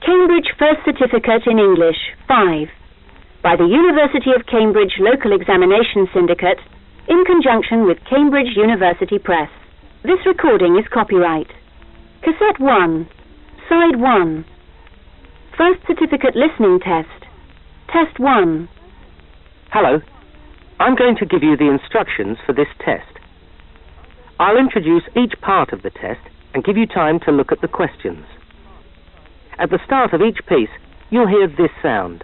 Cambridge First Certificate in English 5 by the University of Cambridge Local Examination Syndicate in conjunction with Cambridge University Press. This recording is copyright. Cassette 1, Side 1. First Certificate Listening Test. Test 1. Hello. I'm going to give you the instructions for this test. I'll introduce each part of the test and give you time to look at the questions. At the start of each piece, you'll hear this sound.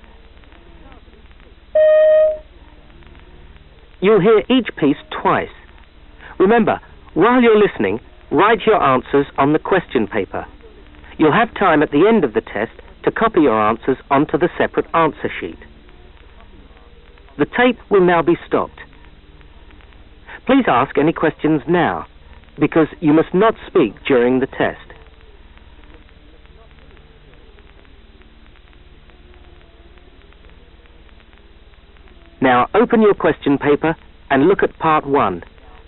You'll hear each piece twice. Remember, while you're listening, write your answers on the question paper. You'll have time at the end of the test to copy your answers onto the separate answer sheet. The tape will now be stopped. Please ask any questions now, because you must not speak during the test. Now open your question paper and look at part 1.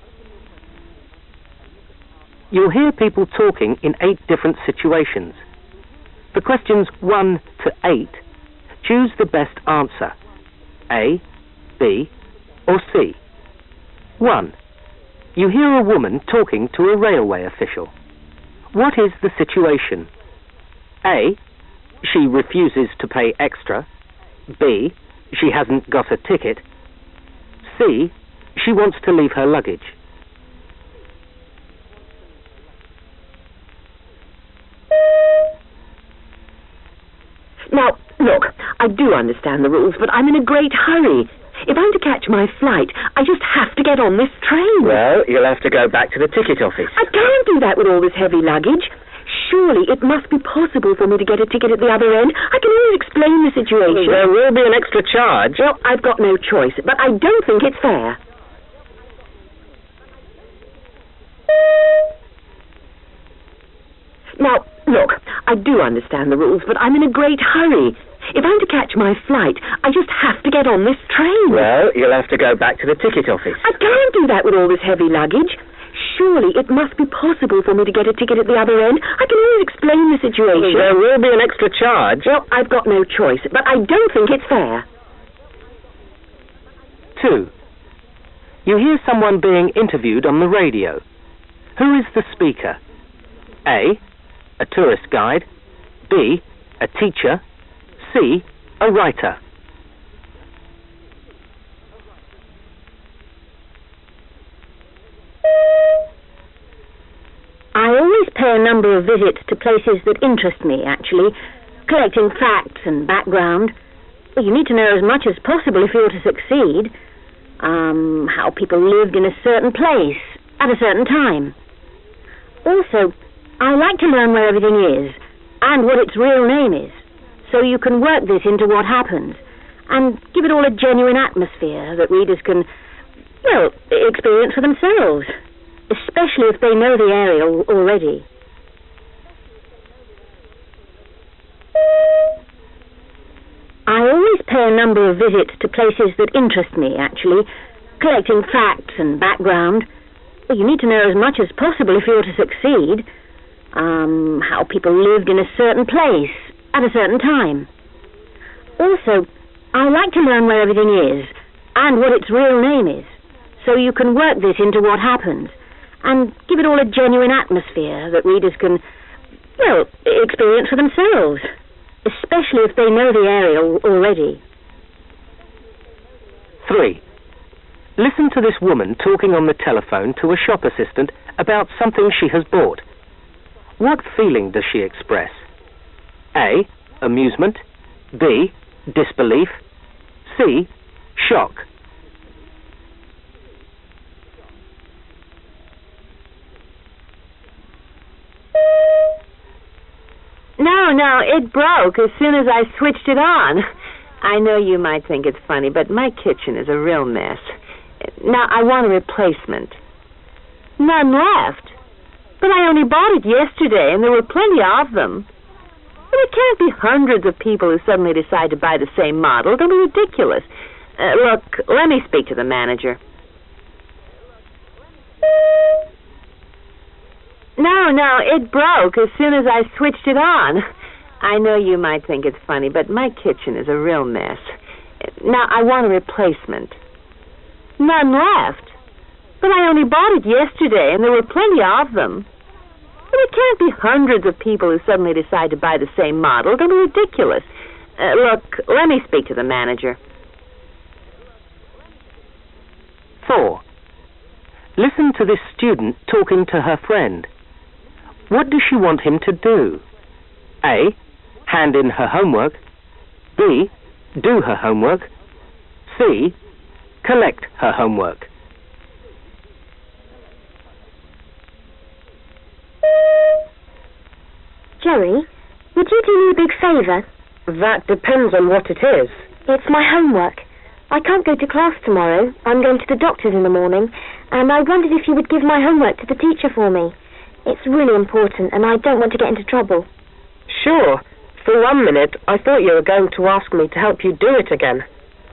You'll hear people talking in 8 different situations. For questions 1 to 8, choose the best answer, A, B, or C. 1. You hear a woman talking to a railway official. What is the situation? A. She refuses to pay extra. B. She hasn't got a ticket. C. She wants to leave her luggage. Now, look, I do understand the rules, but I'm in a great hurry. If I'm to catch my flight, I just have to get on this train. Well, you'll have to go back to the ticket office. I can't do that with all this heavy luggage. Surely it must be possible for me to get a ticket at the other end. I can always explain the situation. There will be an extra charge. Well, I've got no choice, but I don't think it's fair. Now, look, I do understand the rules, but I'm in a great hurry. If I'm to catch my flight, I just have to get on this train. Well, you'll have to go back to the ticket office. I can't do that with all this heavy luggage. Surely it must be possible for me to get a ticket at the other end. I can always explain the situation. There will be an extra charge. Well, I've got no choice, but I don't think it's fair. 2. You hear someone being interviewed on the radio. Who is the speaker? A. A tourist guide. B. A teacher. C. A writer. I always pay a number of visits to places that interest me, actually, collecting facts and background. Well, you need to know as much as possible if you're to succeed. How people lived in a certain place, at a certain time. Also, I like to learn where everything is, and what its real name is, so you can work this into what happens, and give it all a genuine atmosphere that readers can, well, experience for themselves. Especially if they know the area already. I always pay a number of visits to places that interest me, actually, collecting facts and background. Well, you need to know as much as possible if you're to succeed. How people lived in a certain place, at a certain time. Also, I like to learn where everything is, and what its real name is, so you can work this into what happens, and give it all a genuine atmosphere that readers can, well, experience for themselves, especially if they know the area already. 3. Listen to this woman talking on the telephone to a shop assistant about something she has bought. What feeling does she express? A. Amusement. B. Disbelief. C. Shock. No, it broke as soon as I switched it on. I know you might think it's funny, but my kitchen is a real mess. Now, I want a replacement. None left. But I only bought it yesterday, and there were plenty of them. But it can't be hundreds of people who suddenly decide to buy the same model. It'll be ridiculous. Look, let me speak to the manager. No, it broke as soon as I switched it on. I know you might think it's funny, but my kitchen is a real mess. Now, I want a replacement. None left. But I only bought it yesterday, and there were plenty of them. But it can't be hundreds of people who suddenly decide to buy the same model. It'll be ridiculous. Look, let me speak to the manager. 4. Listen to this student talking to her friend. What does she want him to do? A. Hand in her homework. B. Do her homework. C. Collect her homework. Jerry, would you do me a big favour? That depends on what it is. It's my homework. I can't go to class tomorrow. I'm going to the doctor's in the morning, and I wondered if you would give my homework to the teacher for me. It's really important, and I don't want to get into trouble. Sure. For 1 minute, I thought you were going to ask me to help you do it again.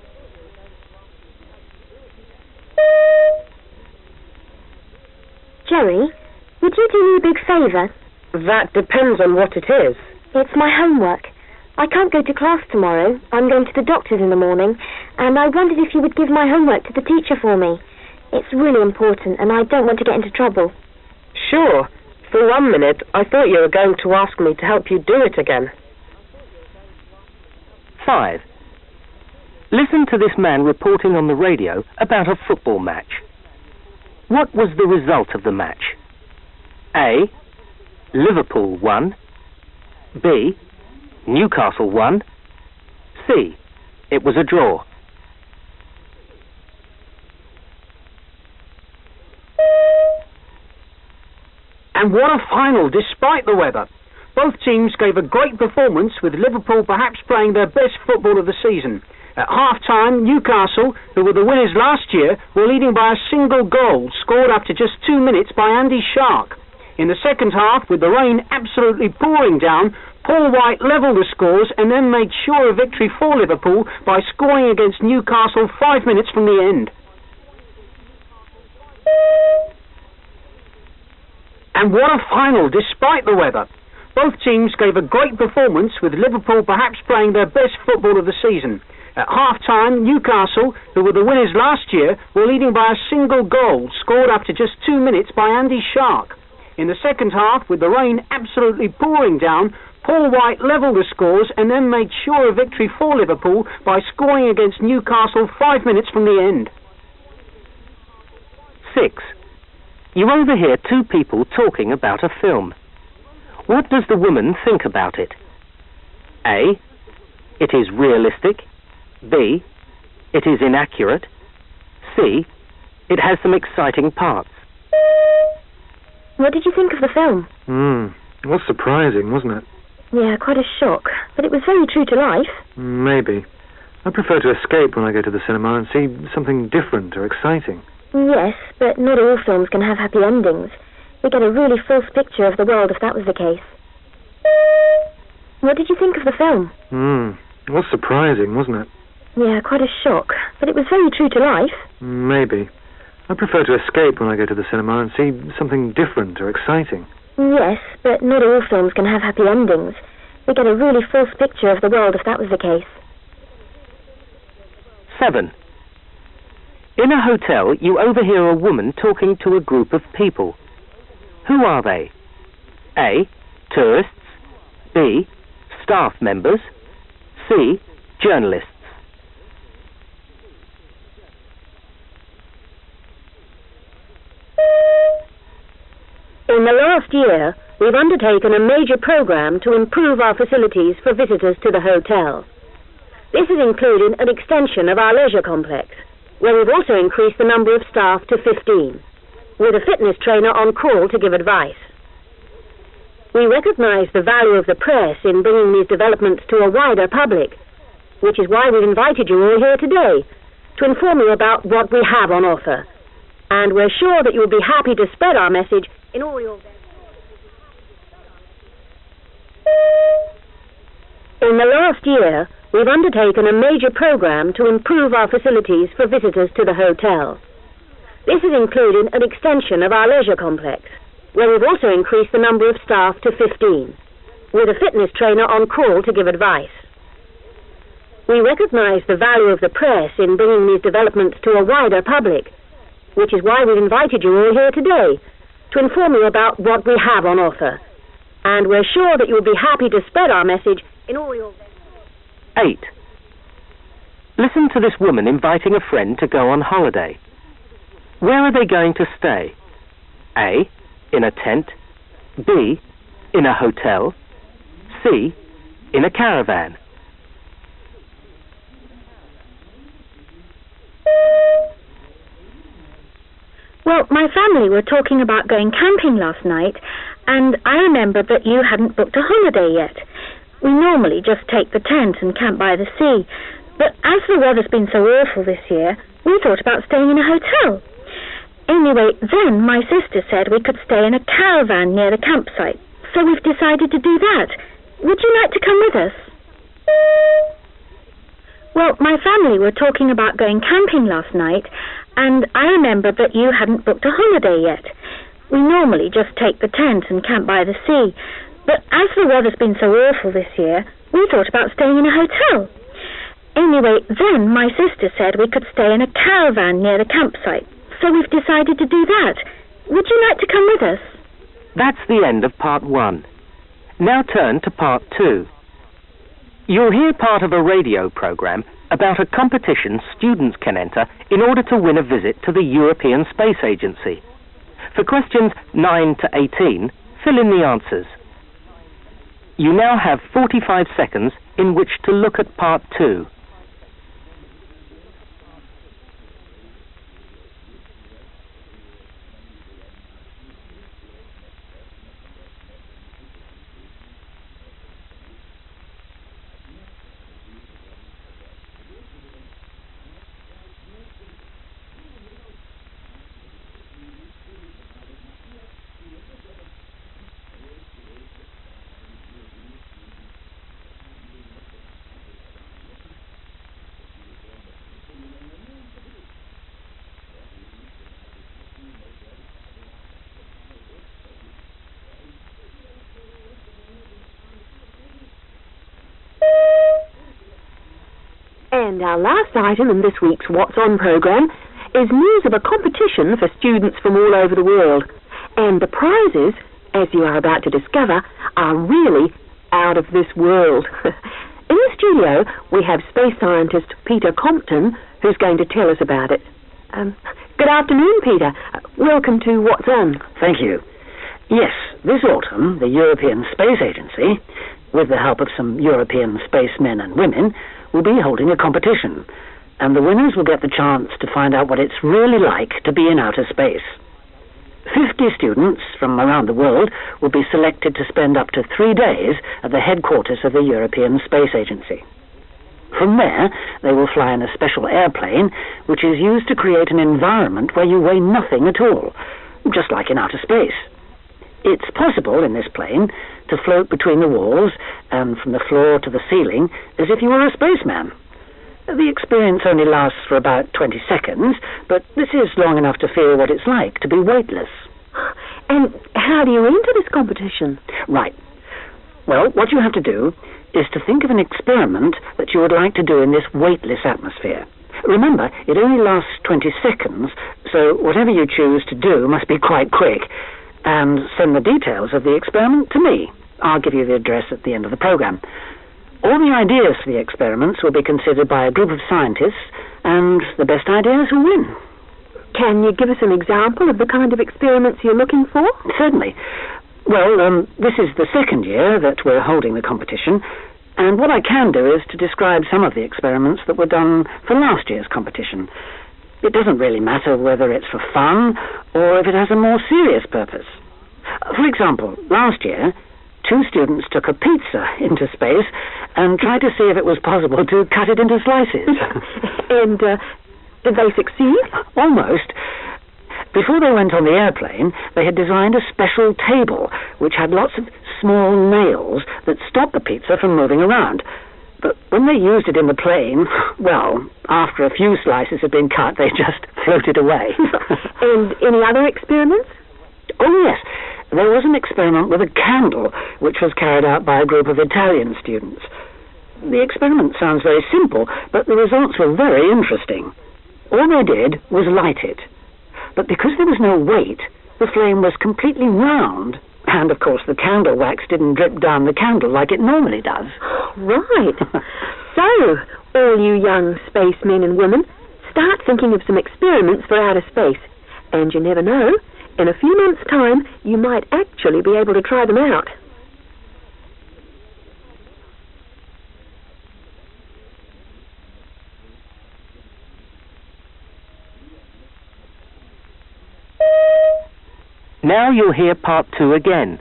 Jerry, would you do me a big favour? That depends on what it is. It's my homework. I can't go to class tomorrow. I'm going to the doctor's in the morning, and I wondered if you would give my homework to the teacher for me. It's really important, and I don't want to get into trouble. Sure. For 1 minute, I thought you were going to ask me to help you do it again. 5. Listen to this man reporting on the radio about a football match. What was the result of the match? A. Liverpool won. B. Newcastle won. C. It was a draw. And what a final, despite the weather. Both teams gave a great performance, with Liverpool perhaps playing their best football of the season. At half-time, Newcastle, who were the winners last year, were leading by a single goal, scored after just 2 minutes by Andy Shark. In the second half, with the rain absolutely pouring down, Paul White levelled the scores and then made sure a victory for Liverpool by scoring against Newcastle 5 minutes from the end. And what a final, despite the weather. Both teams gave a great performance, with Liverpool perhaps playing their best football of the season. At half-time, Newcastle, who were the winners last year, were leading by a single goal, scored after just 2 minutes by Andy Shark. In the second half, with the rain absolutely pouring down, Paul White levelled the scores and then made sure a victory for Liverpool by scoring against Newcastle 5 minutes from the end. 6. You overhear two people talking about a film. What does the woman think about it? A. It is realistic. B. It is inaccurate. C. It has some exciting parts. What did you think of the film? It was surprising, wasn't it? Yeah, quite a shock. But it was very true to life. Maybe. I prefer to escape when I go to the cinema and see something different or exciting. Yes, but not all films can have happy endings. We get a really false picture of the world if that was the case. What did you think of the film? It was surprising, wasn't it? Yeah, quite a shock. But it was very true to life. Maybe. I prefer to escape when I go to the cinema and see something different or exciting. Yes, but not all films can have happy endings. We get a really false picture of the world if that was the case. 7. In a hotel, you overhear a woman talking to a group of people. Who are they? A. Tourists. B. Staff members. C. Journalists. In the last year, we've undertaken a major program to improve our facilities for visitors to the hotel. This has included an extension of our leisure complex, where we've also increased the number of staff to 15, with a fitness trainer on call to give advice. We recognise the value of the press in bringing these developments to a wider public, which is why we've invited you all here today, to inform you about what we have on offer. And we're sure that you'll be happy to spread our message in all your... In the last year, we've undertaken a major program to improve our facilities for visitors to the hotel. This has included an extension of our leisure complex, where we've also increased the number of staff to 15, with a fitness trainer on call to give advice. We recognise the value of the press in bringing these developments to a wider public, which is why we've invited you all here today, to inform you about what we have on offer. And we're sure that you'll be happy to spread our message in all your... 8. Listen to this woman inviting a friend to go on holiday. Where are they going to stay? A. In a tent. B. In a hotel. C. In a caravan. Well, my family were talking about going camping last night, and I remembered that you hadn't booked a holiday yet. We normally just take the tent and camp by the sea, but as the weather's been so awful this year, we thought about staying in a hotel. Anyway, then my sister said we could stay in a caravan near the campsite, so we've decided to do that. Would you like to come with us? Well, my family were talking about going camping last night, and I remembered that you hadn't booked a holiday yet. We normally just take the tent and camp by the sea, but as the weather's been so awful this year, we thought about staying in a hotel. Anyway, then my sister said we could stay in a caravan near the campsite, so we've decided to do that. Would you like to come with us? That's the end of part 1. Now turn to part 2. You'll hear part of a radio programme about a competition students can enter in order to win a visit to the European Space Agency. For questions 9 to 18, fill in the answers. You now have 45 seconds in which to look at part 2. And our last item in this week's What's On programme is news of a competition for students from all over the world. And the prizes, as you are about to discover, are really out of this world. In the studio, we have space scientist Peter Compton, who's going to tell us about it. Good afternoon, Peter. Welcome to What's On. Thank you. Yes, this autumn, the European Space Agency, with the help of some European spacemen and women, will be holding a competition, and the winners will get the chance to find out what it's really like to be in outer space. 50 students from around the world will be selected to spend up to 3 days at the headquarters of the European Space Agency. From there, they will fly in a special airplane, which is used to create an environment where you weigh nothing at all, just like in outer space. It's possible in this plane to float between the walls and from the floor to the ceiling as if you were a spaceman. The experience only lasts for about 20 seconds, but this is long enough to feel what it's like to be weightless. And how do you enter this competition? Right. Well, what you have to do is to think of an experiment that you would like to do in this weightless atmosphere. Remember, it only lasts 20 seconds, so whatever you choose to do must be quite quick. And send the details of the experiment to me. I'll give you the address at the end of the programme. All the ideas for the experiments will be considered by a group of scientists, and the best ideas will win. Can you give us an example of the kind of experiments you're looking for? Certainly. Well, this is the second year that we're holding the competition, and what I can do is to describe some of the experiments that were done for last year's competition. It doesn't really matter whether it's for fun or if it has a more serious purpose. For example, last year, 2 students took a pizza into space and tried to see if it was possible to cut it into slices. And did they succeed? Almost. Before they went on the airplane, they had designed a special table which had lots of small nails that stopped the pizza from moving around. But when they used it in the plane, well, after a few slices had been cut, they just floated away. And any other experiments? Oh, yes. There was an experiment with a candle, which was carried out by a group of Italian students. The experiment sounds very simple, but the results were very interesting. All they did was light it. But because there was no weight, the flame was completely round. And, of course, the candle wax didn't drip down the candle like it normally does. Right. So, all you young spacemen and women, start thinking of some experiments for outer space. And you never know, in a few months' time, you might actually be able to try them out. Now you'll hear part 2 again.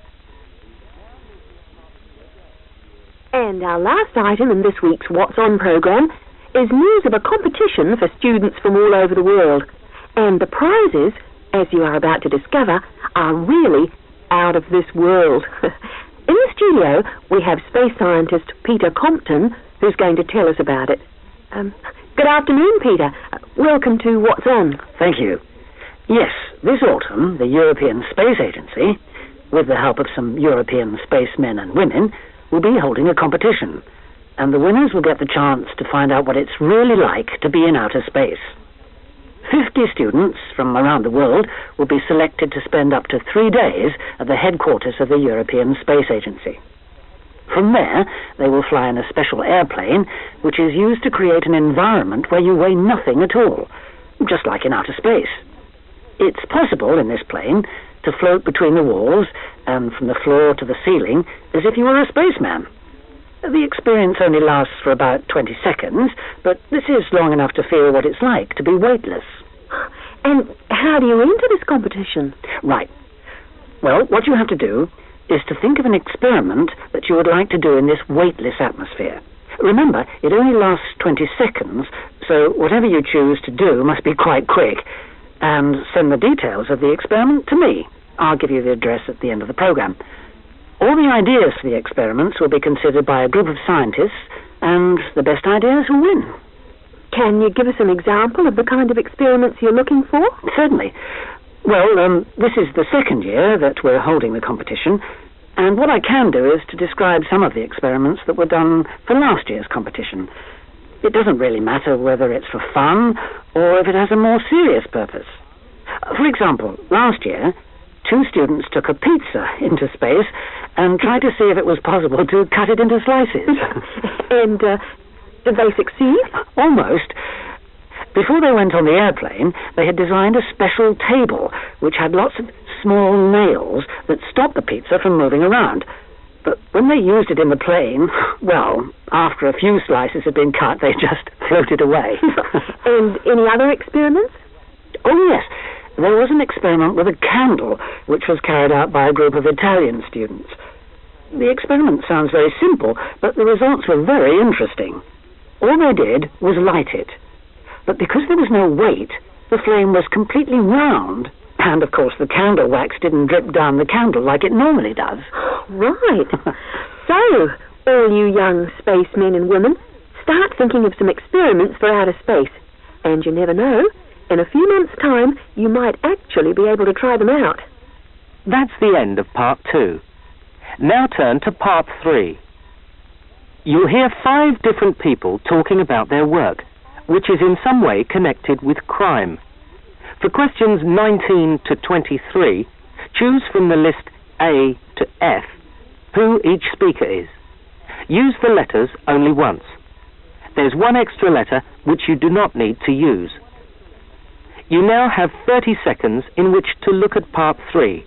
And our last item in this week's What's On programme is news of a competition for students from all over the world. And the prizes, as you are about to discover, are really out of this world. In the studio, we have space scientist Peter Compton, who's going to tell us about it. Good afternoon, Peter. Welcome to What's On. Thank you. Yes, this autumn, the European Space Agency, with the help of some European spacemen and women, will be holding a competition, and the winners will get the chance to find out what it's really like to be in outer space. 50 students from around the world will be selected to spend up to 3 days at the headquarters of the European Space Agency. From there, they will fly in a special airplane, which is used to create an environment where you weigh nothing at all, just like in outer space. It's possible in this plane to float between the walls and from the floor to the ceiling as if you were a spaceman. The experience only lasts for about 20 seconds, but this is long enough to feel what it's like to be weightless. And how do you enter this competition? Right. Well, what you have to do is to think of an experiment that you would like to do in this weightless atmosphere. Remember, it only lasts 20 seconds, so whatever you choose to do must be quite quick. And send the details of the experiment to me. I'll give you the address at the end of the program. All the ideas for the experiments will be considered by a group of scientists, and the best ideas will win. Can you give us an example of the kind of experiments you're looking for? Certainly. Well, this is the second year that we're holding the competition, and what I can do is to describe some of the experiments that were done for last year's competition. It doesn't really matter whether it's for fun or if it has a more serious purpose. For example, last year, 2 students took a pizza into space and tried to see if it was possible to cut it into slices. And did they succeed? Almost. Before they went on the airplane, they had designed a special table which had lots of small nails that stopped the pizza from moving around. But when they used it in the plane, well, after a few slices had been cut, they just floated away. And any other experiments? Oh, yes. There was an experiment with a candle, which was carried out by a group of Italian students. The experiment sounds very simple, but the results were very interesting. All they did was light it. But because there was no weight, the flame was completely round. And, of course, the candle wax didn't drip down the candle like it normally does. Right. So, all you young spacemen and women, start thinking of some experiments for outer space. And you never know, in a few months' time, you might actually be able to try them out. That's the end of part 2. Now turn to part 3. You'll hear 5 different people talking about their work, which is in some way connected with crime. For questions 19 to 23, choose from the list A to F who each speaker is. Use the letters only once. There's one extra letter which you do not need to use. You now have 30 seconds in which to look at part 3.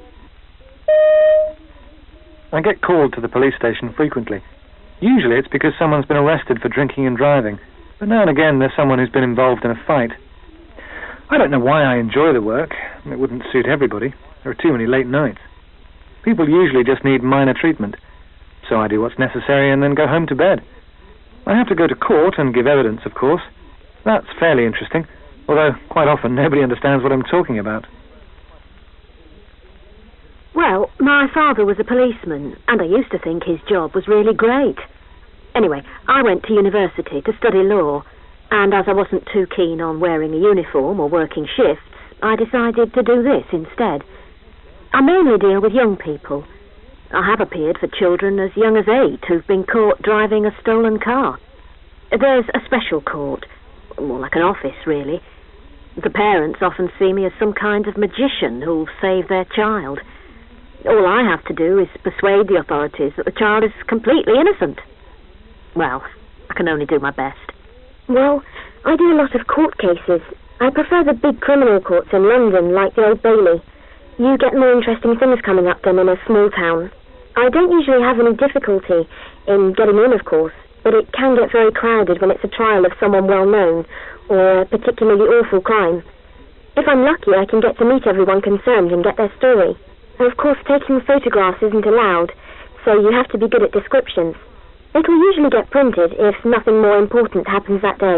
I get called to the police station frequently. Usually it's because someone's been arrested for drinking and driving, but now and again there's someone who's been involved in a fight. I don't know why I enjoy the work. It wouldn't suit everybody. There are too many late nights. People usually just need minor treatment, so I do what's necessary and then go home to bed. I have to go to court and give evidence, of course. That's fairly interesting, although quite often nobody understands what I'm talking about. Well, my father was a policeman, and I used to think his job was really great. Anyway, I went to university to study law, and as I wasn't too keen on wearing a uniform or working shifts, I decided to do this instead. I mainly deal with young people. I have appeared for children as young as 8 who've been caught driving a stolen car. There's a special court, more like an office, really. The parents often see me as some kind of magician who'll save their child. All I have to do is persuade the authorities that the child is completely innocent. Well, I can only do my best. Well, I do a lot of court cases. I prefer the big criminal courts in London, like the Old Bailey. You get more interesting things coming up than in a small town. I don't usually have any difficulty in getting in, of course, but it can get very crowded when it's a trial of someone well-known or a particularly awful crime. If I'm lucky, I can get to meet everyone concerned and get their story. And of course, taking photographs isn't allowed, so you have to be good at descriptions. It will usually get printed if nothing more important happens that day.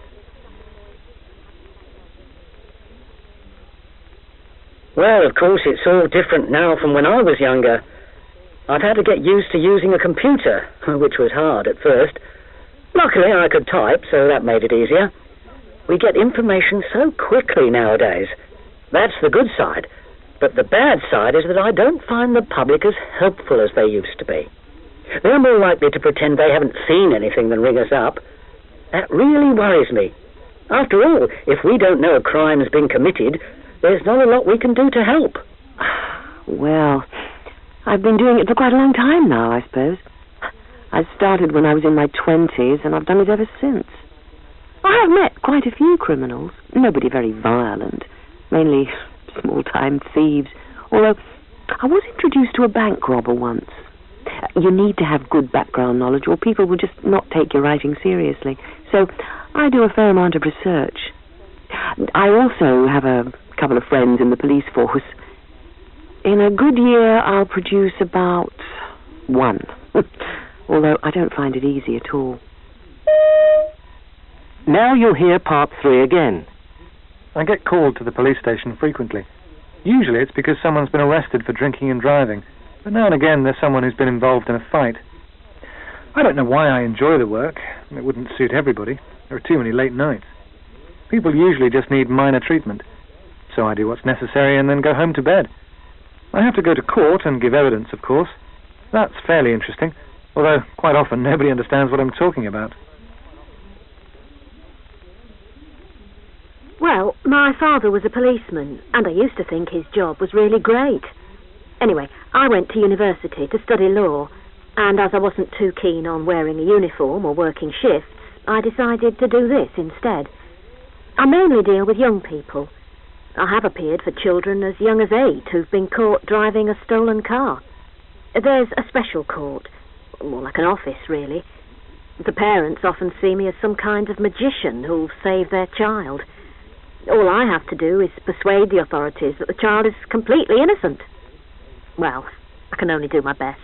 Well, of course, it's all different now from when I was younger. I've had to get used to using a computer, which was hard at first. Luckily, I could type, so that made it easier. We get information so quickly nowadays. That's the good side. But the bad side is that I don't find the public as helpful as they used to be. They're more likely to pretend they haven't seen anything than ring us up. That really worries me. After all, if we don't know a crime has been committed, there's not a lot we can do to help. Well, I've been doing it for quite a long time now, I suppose. I started when I was in my 20s, and I've done it ever since. I have met quite a few criminals, nobody very violent, mainly small-time thieves, although I was introduced to a bank robber once. You need to have good background knowledge, or people will just not take your writing seriously. So I do a fair amount of research. I also have a couple of friends in the police force. In a good year, I'll produce about 1, although I don't find it easy at all. Now you'll hear part 3 again. I get called to the police station frequently. Usually it's because someone's been arrested for drinking and driving, but now and again there's someone who's been involved in a fight. I don't know why I enjoy the work. It wouldn't suit everybody. There are too many late nights. People usually just need minor treatment, so I do what's necessary and then go home to bed. I have to go to court and give evidence, of course. That's fairly interesting, although quite often nobody understands what I'm talking about. Well, my father was a policeman, and I used to think his job was really great. Anyway, I went to university to study law, and as I wasn't too keen on wearing a uniform or working shifts, I decided to do this instead. I mainly deal with young people. I have appeared for children as young as 8 who've been caught driving a stolen car. There's a special court, more like an office, really. The parents often see me as some kind of magician who'll save their child. All I have to do is persuade the authorities that the child is completely innocent. Well, I can only do my best.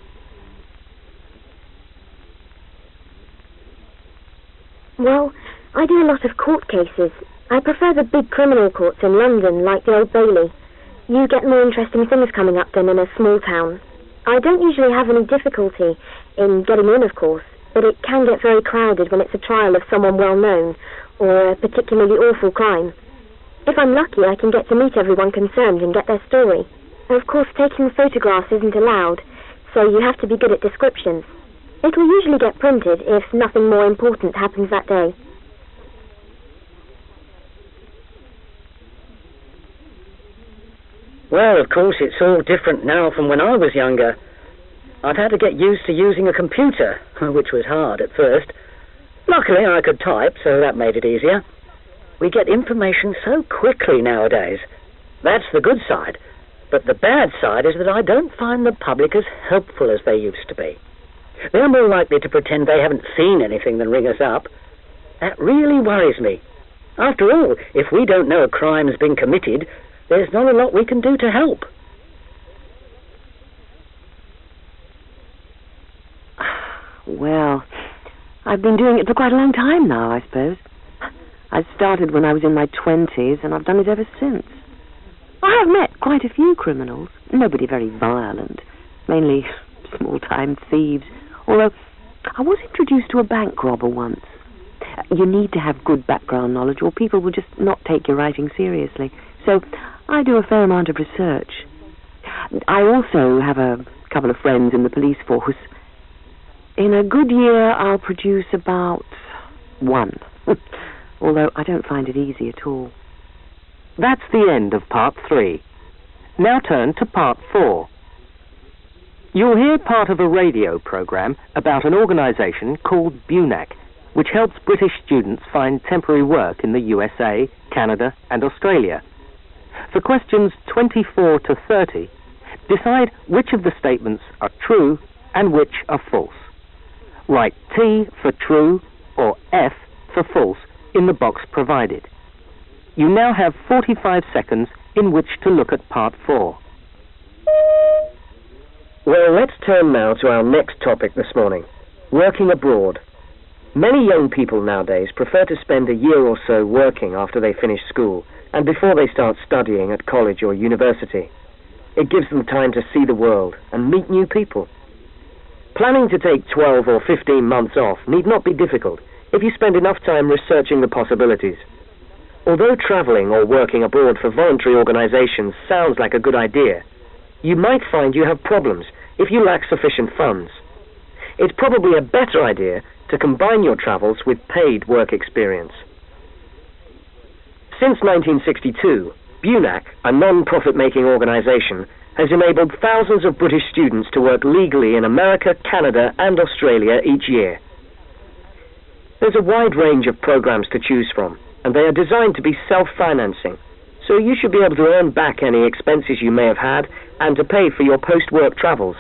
Well, I do a lot of court cases. I prefer the big criminal courts in London, like the Old Bailey. You get more interesting things coming up than in a small town. I don't usually have any difficulty in getting in, of course, but it can get very crowded when it's a trial of someone well-known or a particularly awful crime. If I'm lucky, I can get to meet everyone concerned and get their story. And of course, taking photographs isn't allowed, so you have to be good at descriptions. It will usually get printed if nothing more important happens that day. Well, of course, it's all different now from when I was younger. I've had to get used to using a computer, which was hard at first. Luckily, I could type, so that made it easier. We get information so quickly nowadays. That's the good side. But the bad side is that I don't find the public as helpful as they used to be. They're more likely to pretend they haven't seen anything than ring us up. That really worries me. After all, if we don't know a crime has been committed, there's not a lot we can do to help. Well, I've been doing it for quite a long time now, I suppose. I started when I was in my 20s, and I've done it ever since. I have met quite a few criminals, nobody very violent, mainly small-time thieves, although I was introduced to a bank robber once. You need to have good background knowledge, or people will just not take your writing seriously. So I do a fair amount of research. I also have a couple of friends in the police force. In a good year, I'll produce about 1. Although I don't find it easy at all. That's the end of part 3. Now turn to part 4. You'll hear part of a radio program about an organisation called BUNAC, which helps British students find temporary work in the USA, Canada and Australia. For questions 24 to 30, decide which of the statements are true and which are false. Write T for true or F for false in the box provided. You now have 45 seconds in which to look at part 4. Well, let's turn now to our next topic this morning, working abroad. Many young people nowadays prefer to spend a year or so working after they finish school and before they start studying at college or university. It gives them time to see the world and meet new people. Planning to take 12 or 15 months off need not be difficult if you spend enough time researching the possibilities. Although travelling or working abroad for voluntary organisations sounds like a good idea, you might find you have problems if you lack sufficient funds. It's probably a better idea to combine your travels with paid work experience. Since 1962, BUNAC, a non-profit-making organisation, has enabled thousands of British students to work legally in America, Canada and Australia each year. There's a wide range of programs to choose from, and they are designed to be self-financing, so you should be able to earn back any expenses you may have had and to pay for your post-work travels.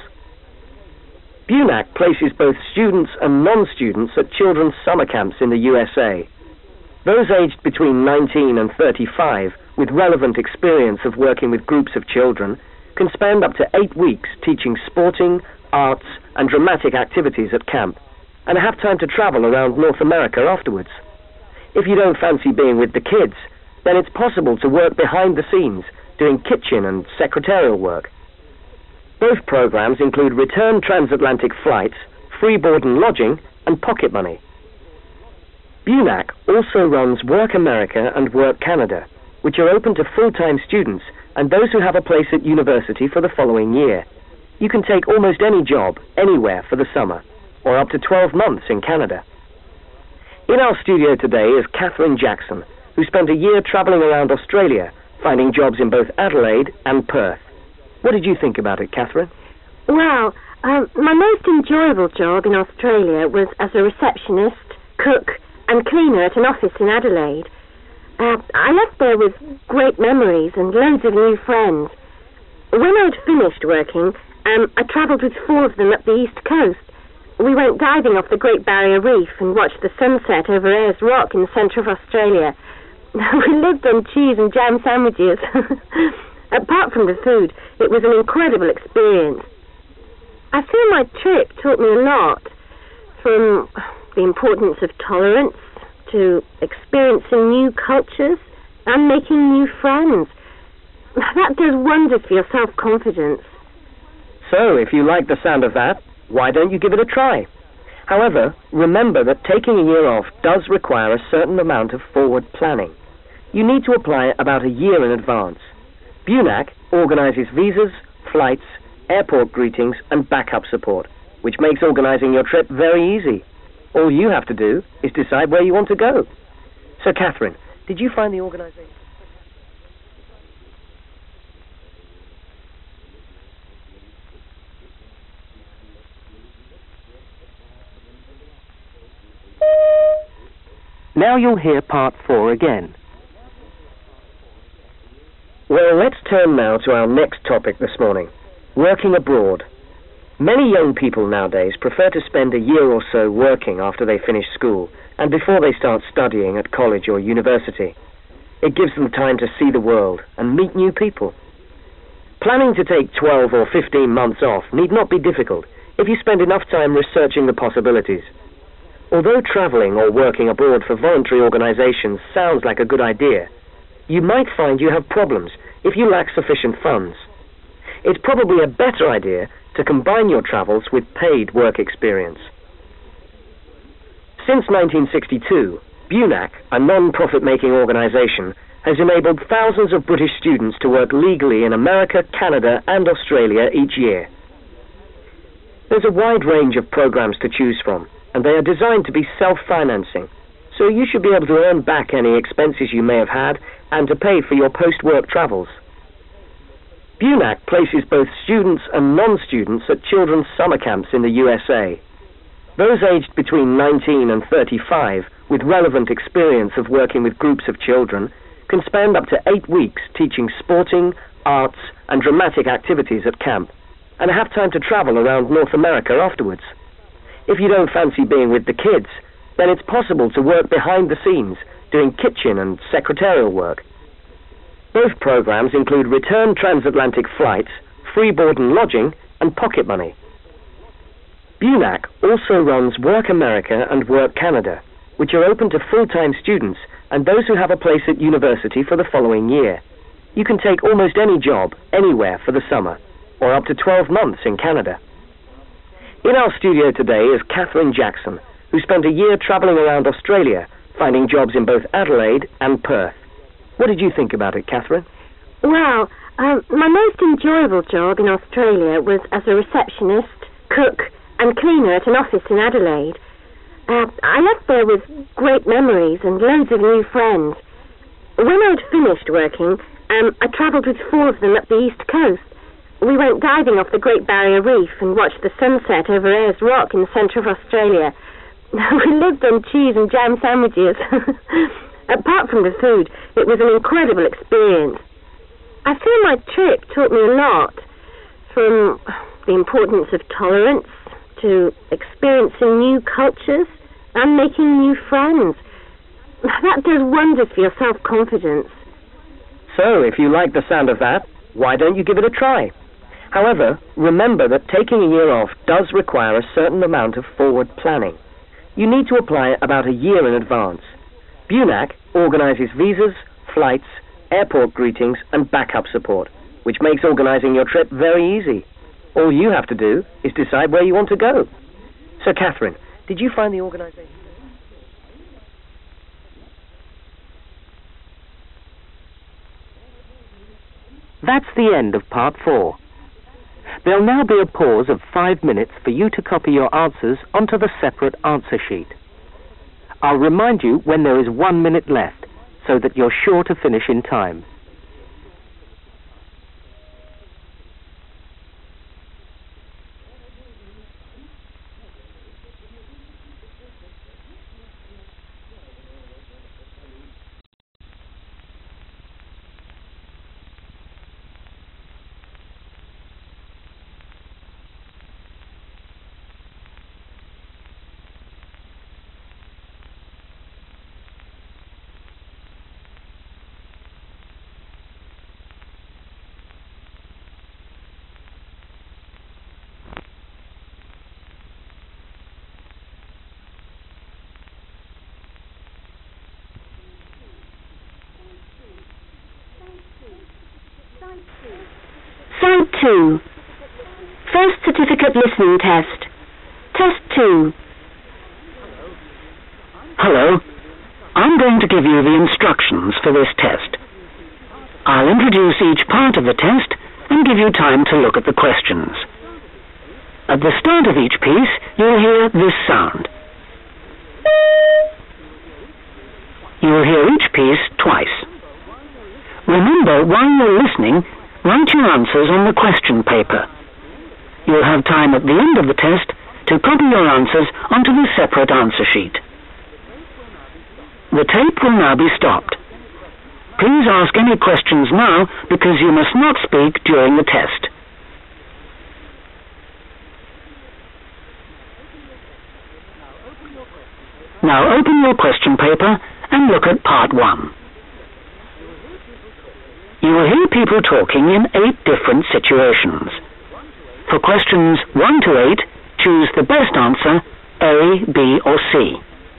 BUNAC places both students and non-students at children's summer camps in the USA. Those aged between 19 and 35 with relevant experience of working with groups of children can spend up to 8 weeks teaching sporting, arts and dramatic activities at camp and have time to travel around North America afterwards. If you don't fancy being with the kids, then it's possible to work behind the scenes doing kitchen and secretarial work. Both programs include return transatlantic flights, free board and lodging, and pocket money. BUNAC also runs Work America and Work Canada, which are open to full-time students and those who have a place at university for the following year. You can take almost any job, anywhere for the summer, or up to 12 months in Canada. In our studio today is Catherine Jackson, who spent a year travelling around Australia, finding jobs in both Adelaide and Perth. What did you think about it, Catherine? Well, my most enjoyable job in Australia was as a receptionist, cook and cleaner at an office in Adelaide. I left there with great memories and loads of new friends. When I'd finished working, I travelled with 4 of them up the east coast. We went diving off the Great Barrier Reef and watched the sunset over Ayers Rock in the centre of Australia. We lived on cheese and jam sandwiches. Apart from the food, it was an incredible experience. I feel my trip taught me a lot, from the importance of tolerance to experiencing new cultures and making new friends. That does wonders for your self-confidence. So, if you like the sound of that, why don't you give it a try? However, remember that taking a year off does require a certain amount of forward planning. You need to apply about a year in advance. BUNAC organises visas, flights, airport greetings and backup support, which makes organising your trip very easy. All you have to do is decide where you want to go. So, Catherine, did you find the organisation? Now you'll hear part 4 again. Well, let's turn now to our next topic this morning, working abroad. Many young people nowadays prefer to spend a year or so working after they finish school and before they start studying at college or university. It gives them time to see the world and meet new people. Planning to take 12 or 15 months off need not be difficult if you spend enough time researching the possibilities. Although travelling or working abroad for voluntary organisations sounds like a good idea, you might find you have problems if you lack sufficient funds. It's probably a better idea to combine your travels with paid work experience. Since 1962, BUNAC, a non-profit-making organisation, has enabled thousands of British students to work legally in America, Canada, and Australia each year. There's a wide range of programs to choose from, and they are designed to be self-financing, so you should be able to earn back any expenses you may have had and to pay for your post-work travels. BUNAC places both students and non-students at children's summer camps in the USA. Those aged between 19 and 35 with relevant experience of working with groups of children can spend up to 8 weeks teaching sporting, arts and dramatic activities at camp and have time to travel around North America afterwards. If you don't fancy being with the kids, then it's possible to work behind the scenes doing kitchen and secretarial work. Both programs include return transatlantic flights, free board and lodging, and pocket money. BUNAC also runs Work America and Work Canada, which are open to full-time students and those who have a place at university for the following year. You can take almost any job, anywhere for the summer, or up to 12 months in Canada. In our studio today is Catherine Jackson, who spent a year travelling around Australia, finding jobs in both Adelaide and Perth. What did you think about it, Catherine? Well, my most enjoyable job in Australia was as a receptionist, cook, and cleaner at an office in Adelaide. I left there with great memories and loads of new friends. When I'd finished working, I travelled with 4 of them up the east coast. We went diving off the Great Barrier Reef and watched the sunset over Ayers Rock in the centre of Australia. We lived on cheese and jam sandwiches. Apart from the food, it was an incredible experience. I feel my trip taught me a lot, from the importance of tolerance to experiencing new cultures and making new friends. That does wonders for your self-confidence. So, if you like the sound of that, why don't you give it a try? However, remember that taking a year off does require a certain amount of forward planning. You need to apply about a year in advance. BUNAC organises visas, flights, airport greetings and backup support, which makes organising your trip very easy. All you have to do is decide where you want to go. So, Catherine, did you find the organisation? That's the end of part 4. There'll now be a pause of 5 minutes for you to copy your answers onto the separate answer sheet. I'll remind you when there is 1 minute left, so that you're sure to finish in time. Side 2. First certificate listening test. Test 2. Hello. I'm going to give you the instructions for this test. I'll introduce each part of the test and give you time to look at the questions. At the start of each piece, you'll hear this sound. You'll hear each piece twice. Remember, while you're listening, write your answers on the question paper. You'll have time at the end of the test to copy your answers onto the separate answer sheet. The tape will now be stopped. Please ask any questions now because you must not speak during the test. Now open your question paper and look at part 1. You will hear people talking in 8 different situations. For questions 1 to 8, choose the best answer, A, B or C.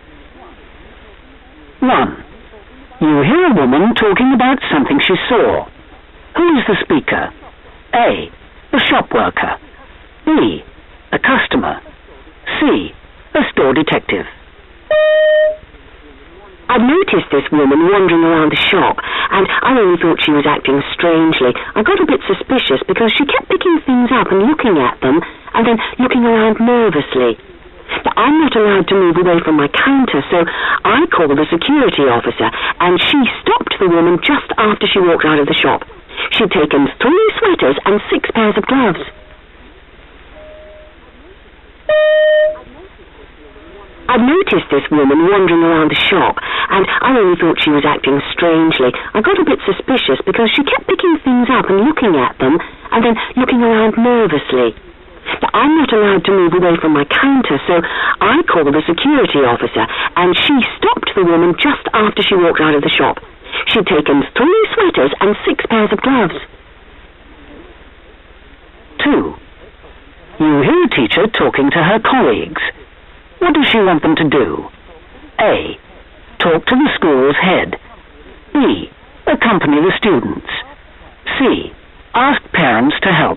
1. You will hear a woman talking about something she saw. Who is the speaker? A. A shop worker. B. A customer. C. A store detective. I noticed this woman wandering around the shop, and I really thought she was acting strangely. I got a bit suspicious because she kept picking things up and looking at them, and then looking around nervously. Now, I'm not allowed to move away from my counter, so I called the security officer, and she stopped the woman just after she walked out of the shop. She'd taken 3 sweaters and 6 pairs of gloves. I'd noticed this woman wandering around the shop, and I really thought she was acting strangely. I got a bit suspicious because she kept picking things up and looking at them, and then looking around nervously. Now, I'm not allowed to move away from my counter, so I called the security officer, and she stopped the woman just after she walked out of the shop. She'd taken 3 sweaters and 6 pairs of gloves. 2. You hear a teacher talking to her colleagues. What does she want them to do? A. Talk to the school's head. B. Accompany the students. C. Ask parents to help.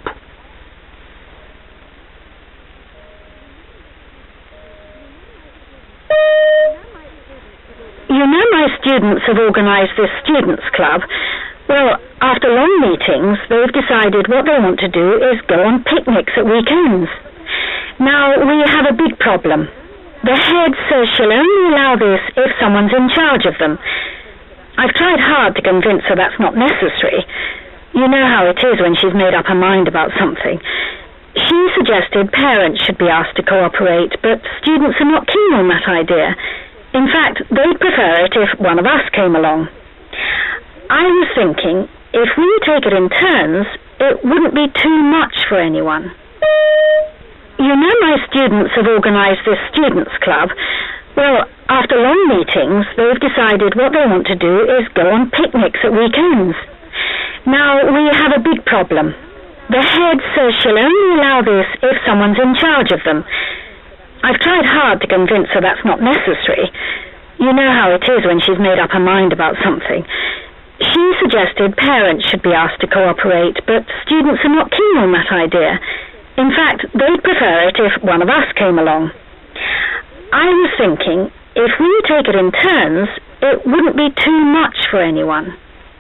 You know, my students have organised this students' club. Well, after long meetings, they've decided what they want to do is go on picnics at weekends. Now, we have a big problem. The head says she'll only allow this if someone's in charge of them. I've tried hard to convince her that's not necessary. You know how it is when she's made up her mind about something. She suggested parents should be asked to cooperate, but students are not keen on that idea. In fact, they'd prefer it if one of us came along. I was thinking, if we take it in turns, it wouldn't be too much for anyone. You know, my students have organised this students' club. Well, after long meetings, they've decided what they want to do is go on picnics at weekends. Now, we have a big problem. The head says she'll only allow this if someone's in charge of them. I've tried hard to convince her that's not necessary. You know how it is when she's made up her mind about something. She suggested parents should be asked to cooperate, but students are not keen on that idea. In fact, they'd prefer it if one of us came along. I was thinking, if we take it in turns, it wouldn't be too much for anyone.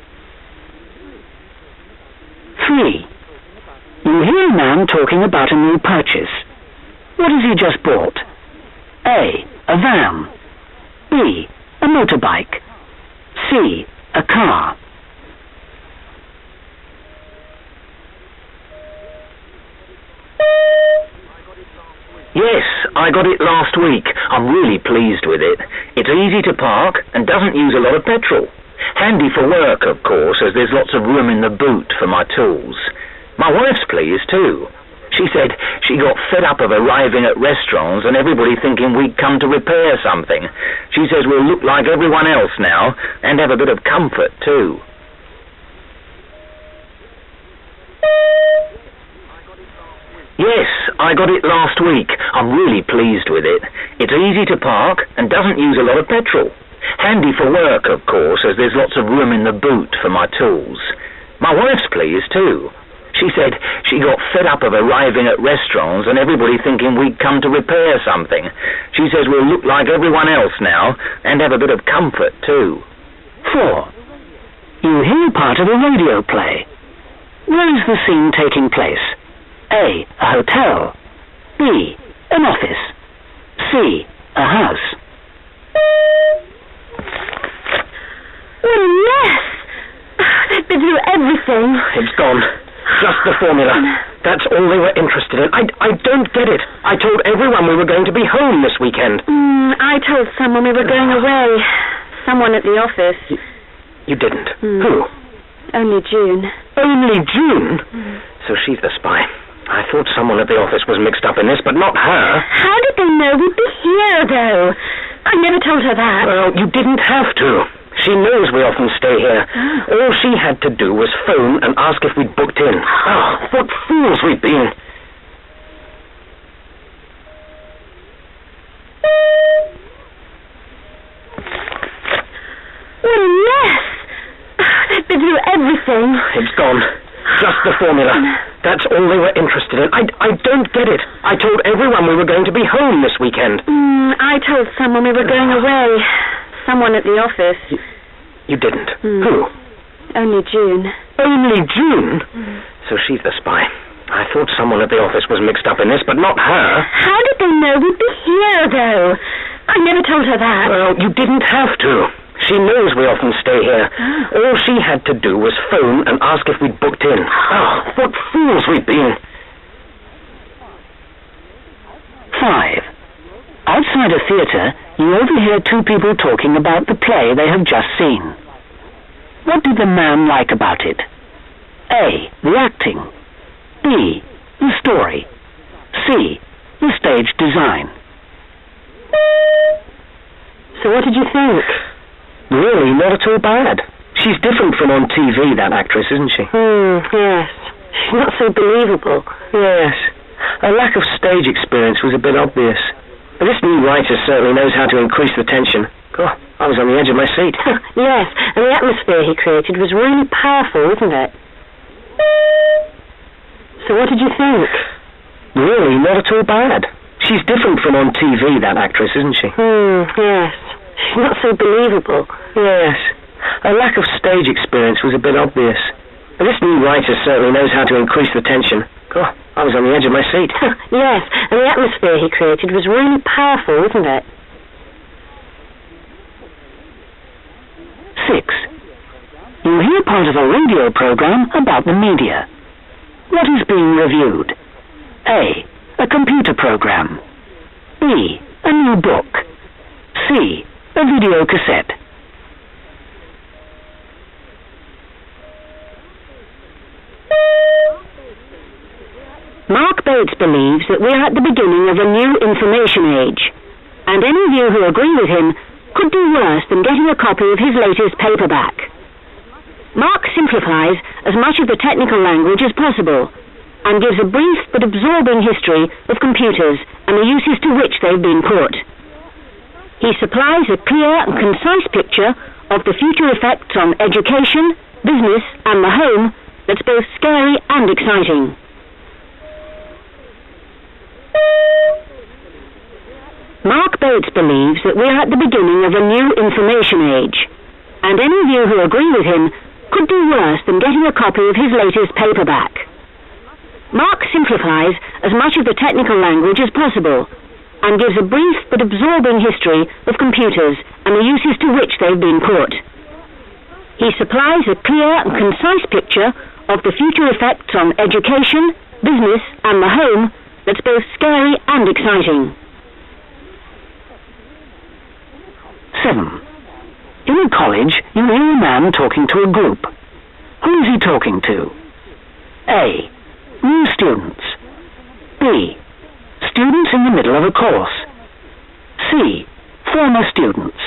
3. You hear a man talking about a new purchase. What has he just bought? A. A van. B. A motorbike. C. A car. Yes, I got it last week. I'm really pleased with it. It's easy to park and doesn't use a lot of petrol. Handy for work, of course, as there's lots of room in the boot for my tools. My wife's pleased, too. She said she got fed up of arriving at restaurants and everybody thinking we'd come to repair something. She says we'll look like everyone else now and have a bit of comfort, too. Yes, I got it last week. I'm really pleased with it. It's easy to park and doesn't use a lot of petrol. Handy for work, of course, as there's lots of room in the boot for my tools. My wife's pleased, too. She said she got fed up of arriving at restaurants and everybody thinking we'd come to repair something. She says we'll look like everyone else now and have a bit of comfort, too. 4. You hear part of a radio play. Where is the scene taking place? A. A hotel. B. An office. C. A house. What a mess! They've been through everything. It's gone. Just the formula. That's all they were interested in. I don't get it. I told everyone we were going to be home this weekend. I told someone we were going away. Someone at the office. You didn't? Who? Only June. Only June? So she's the spy. I thought someone at the office was mixed up in this, but not her. How did they know we'd be here, though? I never told her that. Well, you didn't have to. She knows we often stay here. All she had to do was phone and ask if we'd booked in. Oh, what fools we've been. What a mess! They've been through everything. It's gone. Just the formula. That's all they were interested in. I don't get it. I told everyone we were going to be home this weekend. I told someone we were going away. Someone at the office. You didn't? Who? Only June. Only June? So she's the spy. I thought someone at the office was mixed up in this, but not her. How did they know we'd be here, though? I never told her that. Well, you didn't have to. She knows we often stay here. All she had to do was phone and ask if we'd booked in. Oh, what fools we've been. 5. Outside a theatre, you overhear two people talking about the play they have just seen. What did the man like about it? A. The acting. B. The story. C. The stage design. So what did you think? Really, not at all bad. She's different from on TV, that actress, isn't she? Yes. She's not so believable. Yes. Her lack of stage experience was a bit obvious. But this new writer certainly knows how to increase the tension. God, I was on the edge of my seat. Yes, and the atmosphere he created was really powerful, wasn't it? So what did you think? Really, not at all bad. She's different from on TV, that actress, isn't she? Yes. She's not so believable. Yes. Her lack of stage experience was a bit obvious. But this new writer certainly knows how to increase the tension. God, I was on the edge of my seat. Yes, and the atmosphere he created was really powerful, wasn't it? 6. You hear part of a radio program about the media. What is being reviewed? A. A computer program. B. A new book. C. A video cassette. Mark Bates believes that we're at the beginning of a new information age, and any of you who agree with him could do worse than getting a copy of his latest paperback. Mark simplifies as much of the technical language as possible, and gives a brief but absorbing history of computers and the uses to which they've been put. He supplies a clear and concise picture of the future effects on education, business, and the home that's both scary and exciting. Mark Bates believes that we're at the beginning of a new information age, and any of you who agree with him could do worse than getting a copy of his latest paperback. Mark simplifies as much of the technical language as possible, and gives a brief but absorbing history of computers and the uses to which they've been put. He supplies a clear and concise picture of the future effects on education, business, and the home that's both scary and exciting. 7. In a college, you hear a man talking to a group. Who is he talking to? A. New students. B. Students in the middle of a course. C. Former students.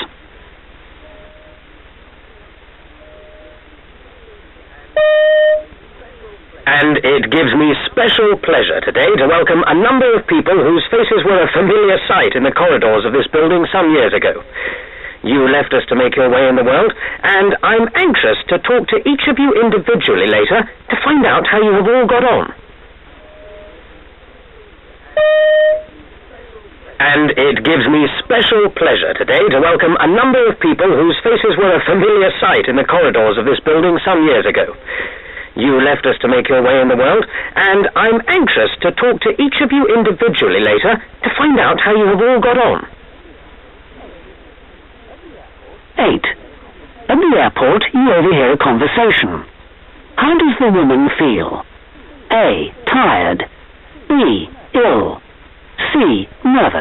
And it gives me special pleasure today to welcome a number of people whose faces were a familiar sight in the corridors of this building some years ago. You left us to make your way in the world, and I'm anxious to talk to each of you individually later to find out how you have all got on. And it gives me special pleasure today to welcome a number of people whose faces were a familiar sight in the corridors of this building some years ago. You left us to make your way in the world, and I'm anxious to talk to each of you individually later to find out how you have all got on. 8. At the airport, you overhear a conversation. How does the woman feel? A. Tired. B. Ill. C. Nervous.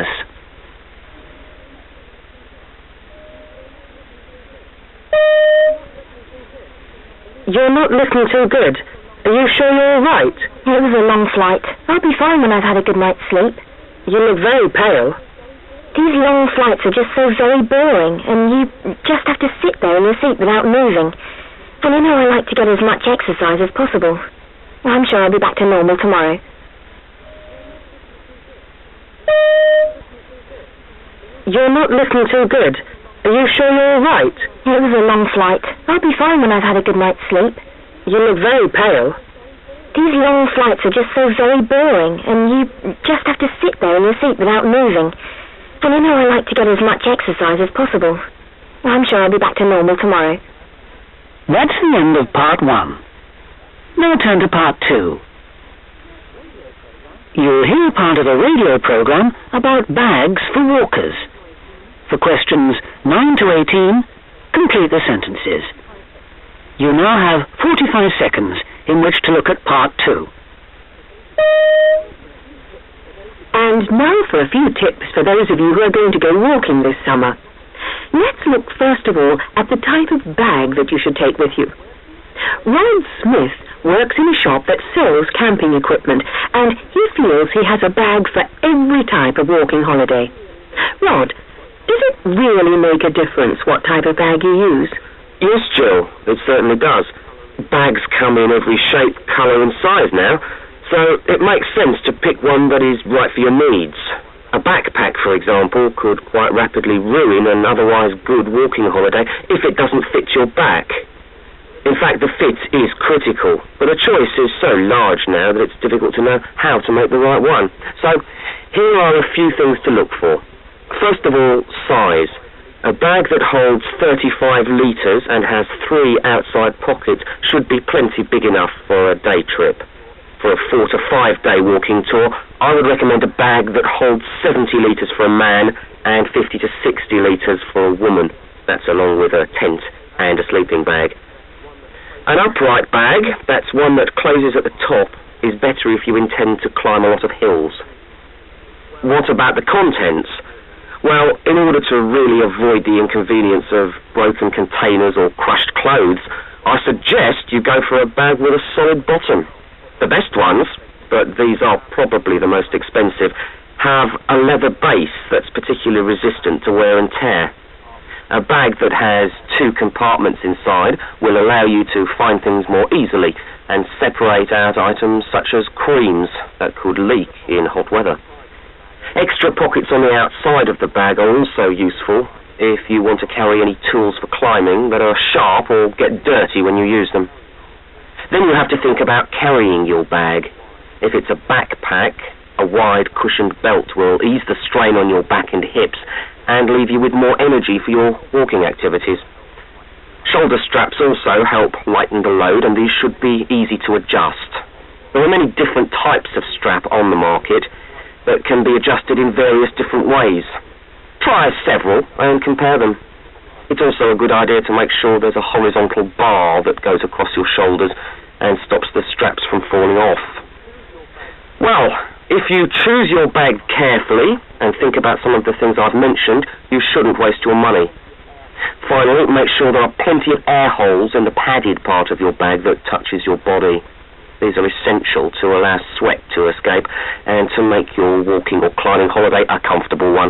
You're not looking too good. Are you sure you're all right? It was a long flight. I'll be fine when I've had a good night's sleep. You look very pale. These long flights are just so very boring, and you just have to sit there in your seat without moving. And you know I like to get as much exercise as possible. I'm sure I'll be back to normal tomorrow. You're not looking too good. Are you sure you're all right? It was a long flight. I'll be fine when I've had a good night's sleep. You look very pale. These long flights are just so very boring, and you just have to sit there in your seat without moving. And you know I like to get as much exercise as possible. I'm sure I'll be back to normal tomorrow. That's the end of part 1. Now turn to part 2. You'll hear part of a radio program about bags for walkers. For questions 9 to 18, complete the sentences. You now have 45 seconds in which to look at part 2. And now for a few tips for those of you who are going to go walking this summer. Let's look first of all at the type of bag that you should take with you. Rod Smith works in a shop that sells camping equipment, and he feels he has a bag for every type of walking holiday. Rod, does it really make a difference what type of bag you use? Yes, Jill, it certainly does. Bags come in every shape, colour and size now, so it makes sense to pick one that is right for your needs. A backpack, for example, could quite rapidly ruin an otherwise good walking holiday if it doesn't fit your back. In fact, the fit is critical, but the choice is so large now that it's difficult to know how to make the right one. So, here are a few things to look for. First of all, size. A bag that holds 35 litres and has 3 outside pockets should be plenty big enough for a day trip. For a 4 to 5 day walking tour, I would recommend a bag that holds 70 litres for a man and 50 to 60 litres for a woman. That's along with a tent and a sleeping bag. An upright bag, that's one that closes at the top, is better if you intend to climb a lot of hills. What about the contents? Well, in order to really avoid the inconvenience of broken containers or crushed clothes, I suggest you go for a bag with a solid bottom. The best ones, but these are probably the most expensive, have a leather base that's particularly resistant to wear and tear. A bag that has 2 compartments inside will allow you to find things more easily and separate out items such as creams that could leak in hot weather. Extra pockets on the outside of the bag are also useful if you want to carry any tools for climbing that are sharp or get dirty when you use them. Then you have to think about carrying your bag. If it's a backpack, a wide cushioned belt will ease the strain on your back and hips and leave you with more energy for your walking activities. Shoulder straps also help lighten the load, and these should be easy to adjust. There are many different types of strap on the market that can be adjusted in various different ways. Try several and compare them. It's also a good idea to make sure there's a horizontal bar that goes across your shoulders and stops the straps from falling off. Well, if you choose your bag carefully and think about some of the things I've mentioned, you shouldn't waste your money. Finally, make sure there are plenty of air holes in the padded part of your bag that touches your body. These are essential to allow sweat to escape and to make your walking or climbing holiday a comfortable one.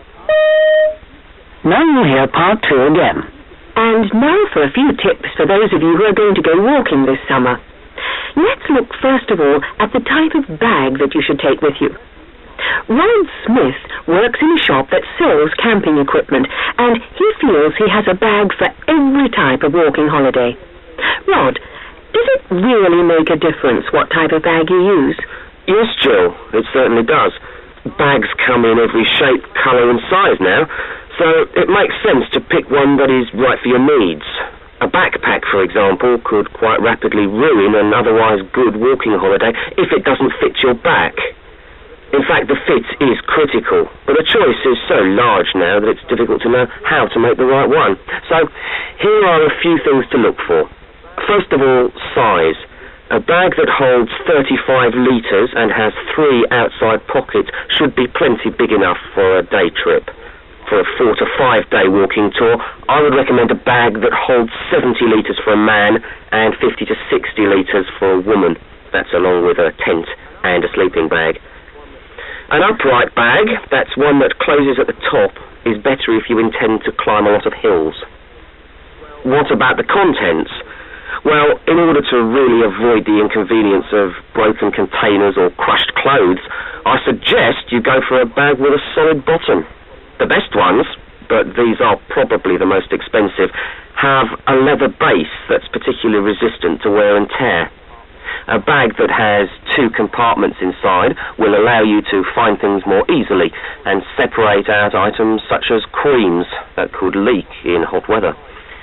Now you'll hear part 2 again. And now for a few tips for those of you who are going to go walking this summer. Let's look first of all at the type of bag that you should take with you. Rod Smith works in a shop that sells camping equipment, and he feels he has a bag for every type of walking holiday. Rod, does it really make a difference what type of bag you use? Yes, Jill, it certainly does. Bags come in every shape, colour and size now, so it makes sense to pick one that is right for your needs. A backpack, for example, could quite rapidly ruin an otherwise good walking holiday if it doesn't fit your back. In fact, the fit is critical, but the choice is so large now that it's difficult to know how to make the right one. So, here are a few things to look for. First of all, size. A bag that holds 35 litres and has 3 outside pockets should be plenty big enough for a day trip. For a 4 to 5 day walking tour, I would recommend a bag that holds 70 litres for a man and 50 to 60 litres for a woman. That's along with a tent and a sleeping bag. An upright bag, that's one that closes at the top, is better if you intend to climb a lot of hills. What about the contents? Well, in order to really avoid the inconvenience of broken containers or crushed clothes, I suggest you go for a bag with a solid bottom. The best ones, but these are probably the most expensive, have a leather base that's particularly resistant to wear and tear. A bag that has 2 compartments inside will allow you to find things more easily and separate out items such as creams that could leak in hot weather.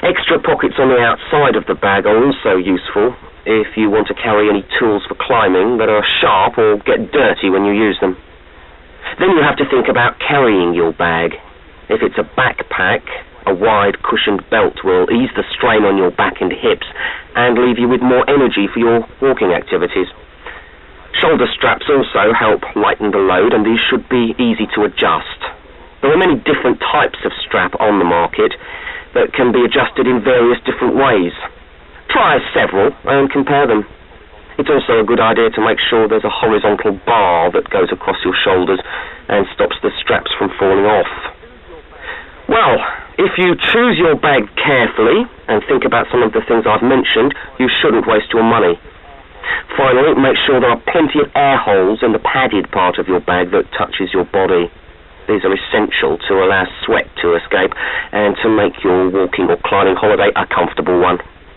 Extra pockets on the outside of the bag are also useful if you want to carry any tools for climbing that are sharp or get dirty when you use them. Then you have to think about carrying your bag. If it's a backpack, a wide cushioned belt will ease the strain on your back and hips and leave you with more energy for your walking activities. Shoulder straps also help lighten the load, and these should be easy to adjust. There are many different types of strap on the market that can be adjusted in various different ways. Try several and compare them. It's also a good idea to make sure there's a horizontal bar that goes across your shoulders and stops the straps from falling off. Well, if you choose your bag carefully and think about some of the things I've mentioned, you shouldn't waste your money. Finally, make sure there are plenty of air holes in the padded part of your bag that touches your body. These are essential to allow sweat to escape and to make your walking or climbing holiday a comfortable one.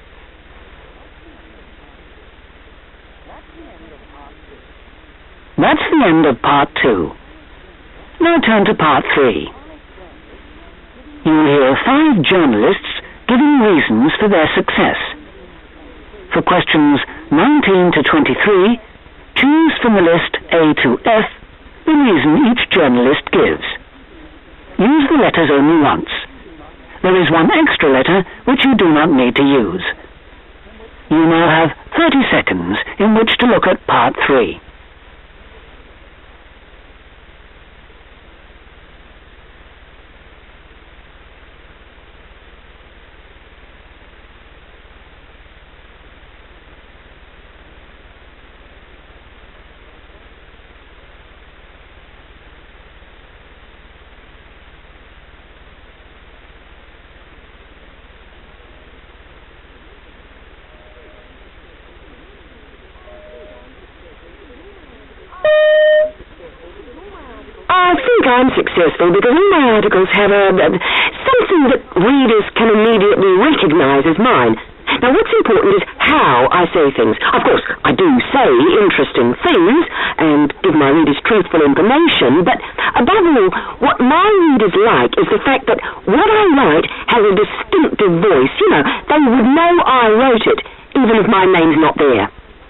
That's the end of part 2. Now turn to part 3. You'll hear 5 journalists giving reasons for their success. For questions 19 to 23, choose from the list A to F the reason each journalist gives. Use the letters only once. There is one extra letter which you do not need to use. You now have 30 seconds in which to look at part 3. I'm successful because all my articles have something that readers can immediately recognise as mine. Now, what's important is how I say things. Of course, I do say interesting things and give my readers truthful information, but above all, what my readers like is the fact that what I write has a distinctive voice. You know, they would know I wrote it, even if my name's not there.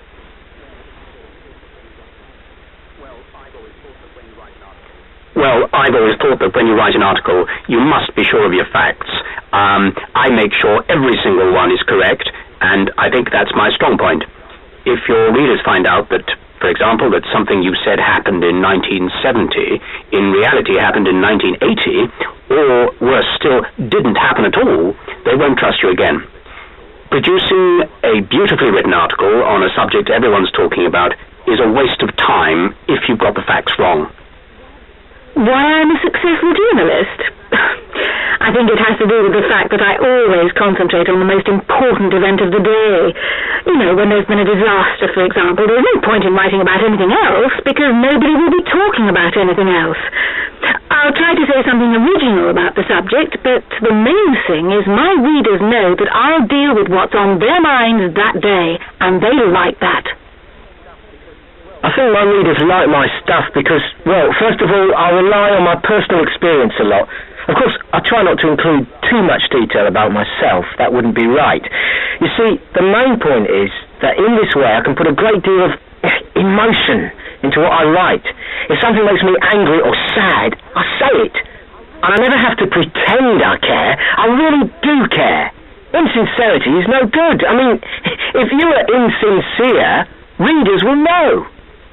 Well, I've always thought that when you write an article, you must be sure of your facts. I make sure every single one is correct, and I think that's my strong point. If your readers find out that, for example, that something you said happened in 1970, in reality happened in 1980, or worse still, didn't happen at all, they won't trust you again. Producing a beautifully written article on a subject everyone's talking about is a waste of time if you've got the facts wrong. Why I'm a successful journalist? I think it has to do with the fact that I always concentrate on the most important event of the day. You know, when there's been a disaster, for example, there's no point in writing about anything else because nobody will be talking about anything else. I'll try to say something original about the subject, but the main thing is my readers know that I'll deal with what's on their minds that day, and they like that. I think my readers like my stuff because, well, first of all, I rely on my personal experience a lot. Of course, I try not to include too much detail about myself. That wouldn't be right. You see, the main point is that in this way I can put a great deal of emotion into what I write. If something makes me angry or sad, I say it. And I never have to pretend I care. I really do care. Insincerity is no good. I mean, if you are insincere, readers will know.